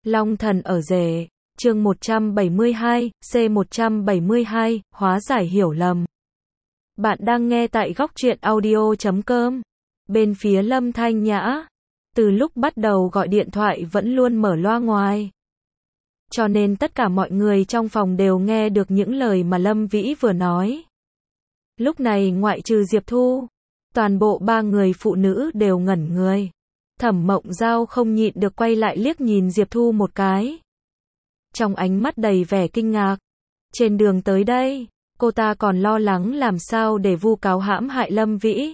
Long thần ở rể, chương 172, C172, hóa giải hiểu lầm. Bạn đang nghe tại góc truyện audio.com. Bên phía Lâm Thanh Nhã, từ lúc bắt đầu gọi điện thoại vẫn luôn mở loa ngoài. Cho nên tất cả mọi người trong phòng đều nghe được những lời mà Lâm Vĩ vừa nói. Lúc này ngoại trừ Diệp Thu, toàn bộ ba người phụ nữ đều ngẩn người. Thẩm Mộng Giao không nhịn được quay lại liếc nhìn Diệp Thu một cái. Trong ánh mắt đầy vẻ kinh ngạc. Trên đường tới đây, cô ta còn lo lắng làm sao để vu cáo hãm hại Lâm Vĩ.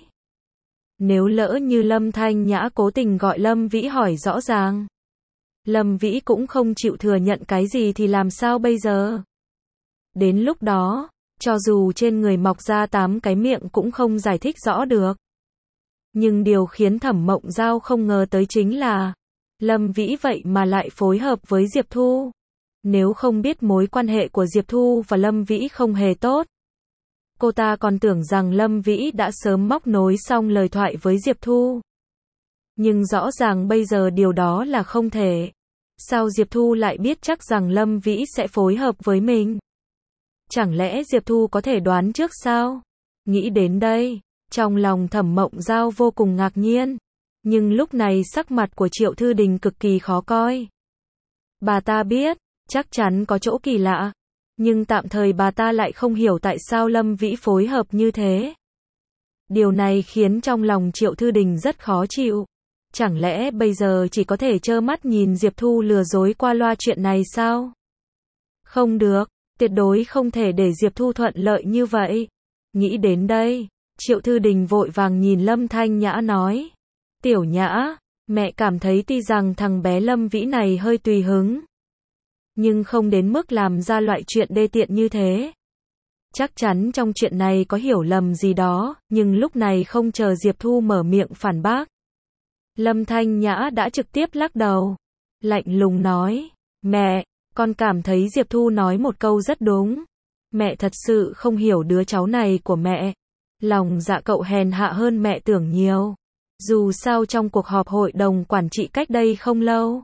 Nếu lỡ như Lâm Thanh Nhã cố tình gọi Lâm Vĩ hỏi rõ ràng, Lâm Vĩ cũng không chịu thừa nhận cái gì thì làm sao bây giờ? Đến lúc đó, cho dù trên người mọc ra 8 cái miệng cũng không giải thích rõ được. Nhưng điều khiến Thẩm Mộng Giao không ngờ tới chính là Lâm Vĩ vậy mà lại phối hợp với Diệp Thu. Nếu không biết mối quan hệ của Diệp Thu và Lâm Vĩ không hề tốt, cô ta còn tưởng rằng Lâm Vĩ đã sớm móc nối xong lời thoại với Diệp Thu. Nhưng rõ ràng bây giờ điều đó là không thể. Sao Diệp Thu lại biết chắc rằng Lâm Vĩ sẽ phối hợp với mình? Chẳng lẽ Diệp Thu có thể đoán trước sao? Nghĩ đến đây, trong lòng Thẩm Mộng Giao vô cùng ngạc nhiên. Nhưng lúc này sắc mặt của Triệu Thư Đình cực kỳ khó coi. Bà ta biết, chắc chắn có chỗ kỳ lạ. Nhưng tạm thời bà ta lại không hiểu tại sao Lâm Vĩ phối hợp như thế. Điều này khiến trong lòng Triệu Thư Đình rất khó chịu. Chẳng lẽ bây giờ chỉ có thể trơ mắt nhìn Diệp Thu lừa dối qua loa chuyện này sao? Không được, tuyệt đối không thể để Diệp Thu thuận lợi như vậy. Nghĩ đến đây, Triệu Thư Đình vội vàng nhìn Lâm Thanh Nhã nói. Tiểu Nhã, mẹ cảm thấy tuy rằng thằng bé Lâm Vĩ này hơi tùy hứng, nhưng không đến mức làm ra loại chuyện đê tiện như thế. Chắc chắn trong chuyện này có hiểu lầm gì đó, nhưng lúc này không chờ Diệp Thu mở miệng phản bác. Lâm Thanh Nhã đã trực tiếp lắc đầu, lạnh lùng nói, mẹ, con cảm thấy Diệp Thu nói một câu rất đúng. Mẹ thật sự không hiểu đứa cháu này của mẹ. Lòng dạ cậu hèn hạ hơn mẹ tưởng nhiều. Dù sao trong cuộc họp hội đồng quản trị cách đây không lâu,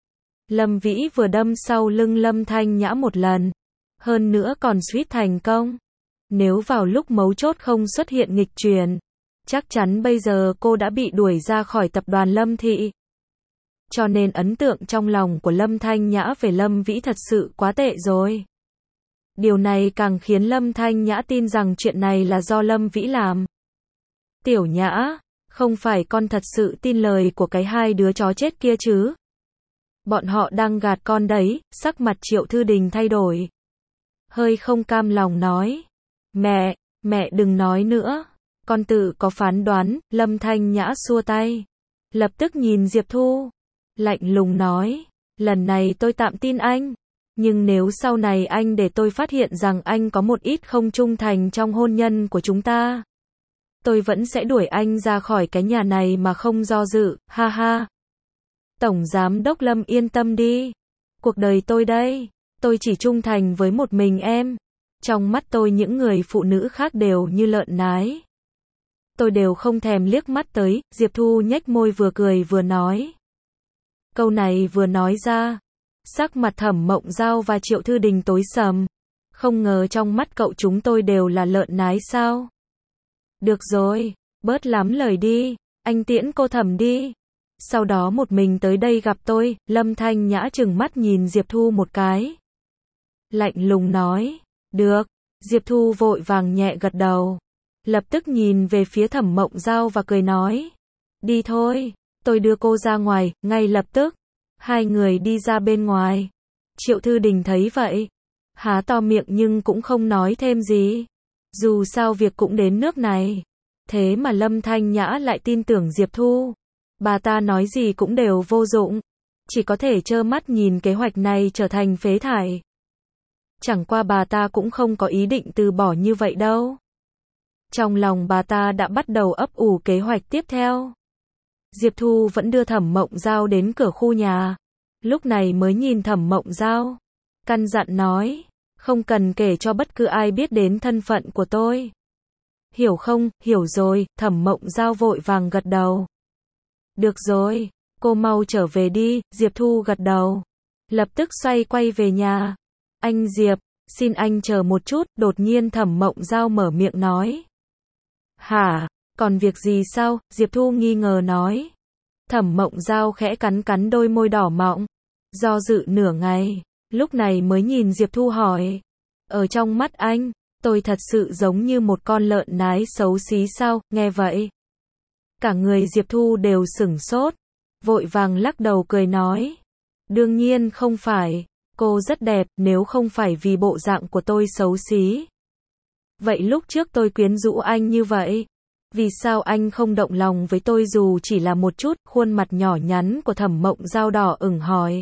Lâm Vĩ vừa đâm sau lưng Lâm Thanh Nhã một lần. Hơn nữa còn suýt thành công. Nếu vào lúc mấu chốt không xuất hiện nghịch chuyển, chắc chắn bây giờ cô đã bị đuổi ra khỏi tập đoàn Lâm Thị. Cho nên ấn tượng trong lòng của Lâm Thanh Nhã về Lâm Vĩ thật sự quá tệ rồi. Điều này càng khiến Lâm Thanh Nhã tin rằng chuyện này là do Lâm Vĩ làm. Tiểu Nhã, không phải con thật sự tin lời của cái hai đứa chó chết kia chứ? Bọn họ đang gạt con đấy. Sắc mặt Triệu Thư Đình thay đổi, hơi không cam lòng nói. Mẹ đừng nói nữa. Con tự có phán đoán. Lâm Thanh Nhã xua tay, lập tức nhìn Diệp Thu, lạnh lùng nói. Lần này tôi tạm tin anh. Nhưng nếu sau này anh để tôi phát hiện rằng anh có một ít không trung thành trong hôn nhân của chúng ta, tôi vẫn sẽ đuổi anh ra khỏi cái nhà này mà không do dự, ha ha. Tổng Giám đốc Lâm yên tâm đi. Cuộc đời tôi đây, tôi chỉ trung thành với một mình em. Trong mắt tôi những người phụ nữ khác đều như lợn nái. Tôi đều không thèm liếc mắt tới. Diệp Thu nhếch môi vừa cười vừa nói. Câu này vừa nói ra, sắc mặt Thẩm Mộng Giao và Triệu Thư Đình tối sầm. Không ngờ trong mắt cậu chúng tôi đều là lợn nái sao? Được rồi, bớt lắm lời đi, anh tiễn cô Thẩm đi. Sau đó một mình tới đây gặp tôi. Lâm Thanh Nhã trừng mắt nhìn Diệp Thu một cái, lạnh lùng nói. Được. Diệp Thu vội vàng nhẹ gật đầu, lập tức nhìn về phía Thẩm Mộng Giao và cười nói. Đi thôi, tôi đưa cô ra ngoài. Ngay lập tức, hai người đi ra bên ngoài. Triệu Thư Đình thấy vậy, há to miệng nhưng cũng không nói thêm gì. Dù sao việc cũng đến nước này. Thế mà Lâm Thanh Nhã lại tin tưởng Diệp Thu. Bà ta nói gì cũng đều vô dụng. Chỉ có thể trơ mắt nhìn kế hoạch này trở thành phế thải. Chẳng qua bà ta cũng không có ý định từ bỏ như vậy đâu. Trong lòng bà ta đã bắt đầu ấp ủ kế hoạch tiếp theo. Diệp Thu vẫn đưa Thẩm Mộng Giao đến cửa khu nhà. Lúc này mới nhìn Thẩm Mộng Giao, căn dặn nói. Không cần kể cho bất cứ ai biết đến thân phận của tôi. Hiểu không? Hiểu rồi. Thẩm Mộng Giao vội vàng gật đầu. Được rồi, cô mau trở về đi. Diệp Thu gật đầu. lập tức xoay quay về nhà. Anh Diệp, xin anh chờ một chút, đột nhiên Thẩm Mộng Giao mở miệng nói. Hả, còn việc gì sao? Diệp Thu nghi ngờ nói. Thẩm Mộng Giao khẽ cắn cắn đôi môi đỏ mọng, do dự nửa ngày, lúc này mới nhìn Diệp Thu hỏi. Ở trong mắt anh, tôi thật sự giống như một con lợn nái xấu xí sao? Nghe vậy, cả người Diệp Thu đều sửng sốt, vội vàng lắc đầu cười nói. Đương nhiên không phải, cô rất đẹp, nếu không phải vì bộ dạng của tôi xấu xí. Vậy lúc trước tôi quyến rũ anh như vậy, vì sao anh không động lòng với tôi dù chỉ là một chút? Khuôn mặt nhỏ nhắn của Thẩm Mộng Giao đỏ ửng hỏi.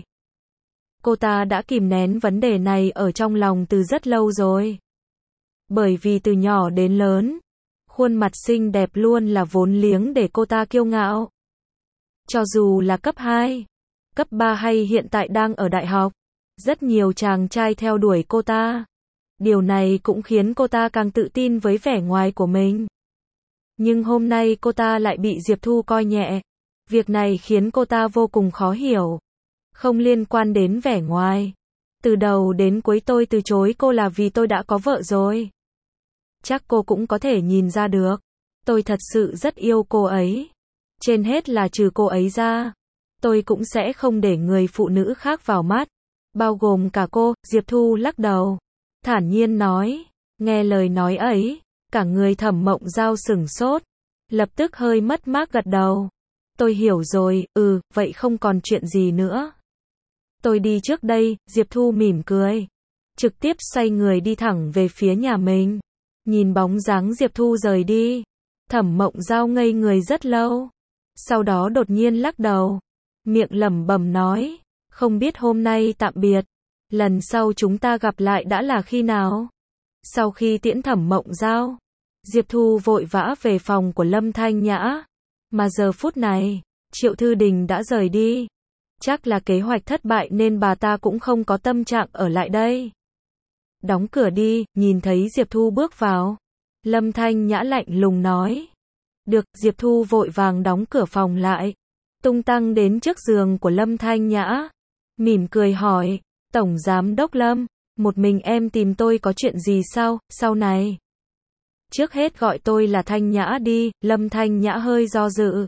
Cô ta đã kìm nén vấn đề này ở trong lòng từ rất lâu rồi. Bởi vì từ nhỏ đến lớn, khuôn mặt xinh đẹp luôn là vốn liếng để cô ta kiêu ngạo. Cho dù là cấp 2, cấp 3 hay hiện tại đang ở đại học, rất nhiều chàng trai theo đuổi cô ta. Điều này cũng khiến cô ta càng tự tin với vẻ ngoài của mình. Nhưng hôm nay cô ta lại bị Diệp Thu coi nhẹ. Việc này khiến cô ta vô cùng khó hiểu. Không liên quan đến vẻ ngoài. Từ đầu đến cuối tôi từ chối cô là vì tôi đã có vợ rồi. Chắc cô cũng có thể nhìn ra được. Tôi thật sự rất yêu cô ấy. Trên hết là trừ cô ấy ra, tôi cũng sẽ không để người phụ nữ khác vào mắt. Bao gồm cả cô. Diệp Thu lắc đầu, thản nhiên nói. Nghe lời nói ấy, cả người Thẩm Mộng Giao sửng sốt, lập tức hơi mất mát gật đầu. Tôi hiểu rồi, vậy không còn chuyện gì nữa. Tôi đi trước đây. Diệp Thu mỉm cười, trực tiếp xoay người đi thẳng về phía nhà mình. Nhìn bóng dáng Diệp Thu rời đi, Thẩm Mộng Giao ngây người rất lâu. Sau đó đột nhiên lắc đầu, miệng lẩm bẩm nói. Không biết hôm nay tạm biệt, lần sau chúng ta gặp lại đã là khi nào? Sau khi tiễn Thẩm Mộng Giao, Diệp Thu vội vã về phòng của Lâm Thanh Nhã. Mà giờ phút này, Triệu Thư Đình đã rời đi. Chắc là kế hoạch thất bại nên bà ta cũng không có tâm trạng ở lại đây. Đóng cửa đi. Nhìn thấy Diệp Thu bước vào, Lâm Thanh Nhã lạnh lùng nói. Được. Diệp Thu vội vàng đóng cửa phòng lại, tung tăng đến trước giường của Lâm Thanh Nhã, mỉm cười hỏi. Tổng Giám Đốc Lâm, một mình em tìm tôi có chuyện gì sao? Sau này, trước hết gọi tôi là Thanh Nhã đi. Lâm Thanh Nhã hơi do dự,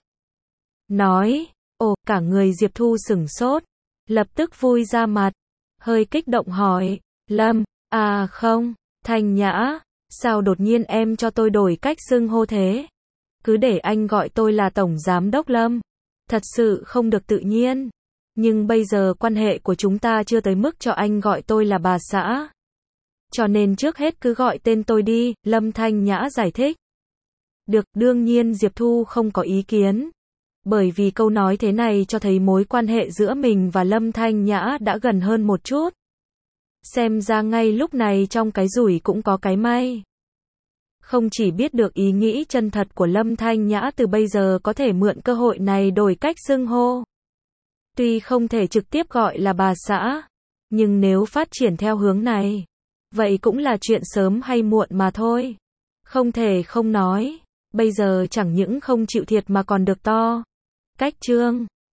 nói. Ồ, cả người Diệp Thu sửng sốt, lập tức vui ra mặt, hơi kích động hỏi. Lâm, à không, Thanh Nhã, sao đột nhiên em cho tôi đổi cách xưng hô thế? Cứ để anh gọi tôi là Tổng Giám Đốc Lâm, thật sự không được tự nhiên. Nhưng bây giờ quan hệ của chúng ta chưa tới mức cho anh gọi tôi là bà xã. Cho nên trước hết cứ gọi tên tôi đi. Lâm Thanh Nhã giải thích. Được. Đương nhiên Diệp Thu không có ý kiến. Bởi vì câu nói thế này cho thấy mối quan hệ giữa mình và Lâm Thanh Nhã đã gần hơn một chút. Xem ra ngay lúc này trong cái rủi cũng có cái may. Không chỉ biết được ý nghĩ chân thật của Lâm Thanh Nhã, từ bây giờ có thể mượn cơ hội này đổi cách xưng hô. Tuy không thể trực tiếp gọi là bà xã, nhưng nếu phát triển theo hướng này, vậy cũng là chuyện sớm hay muộn mà thôi. Không thể không nói, bây giờ chẳng những không chịu thiệt mà còn được to. Cách chương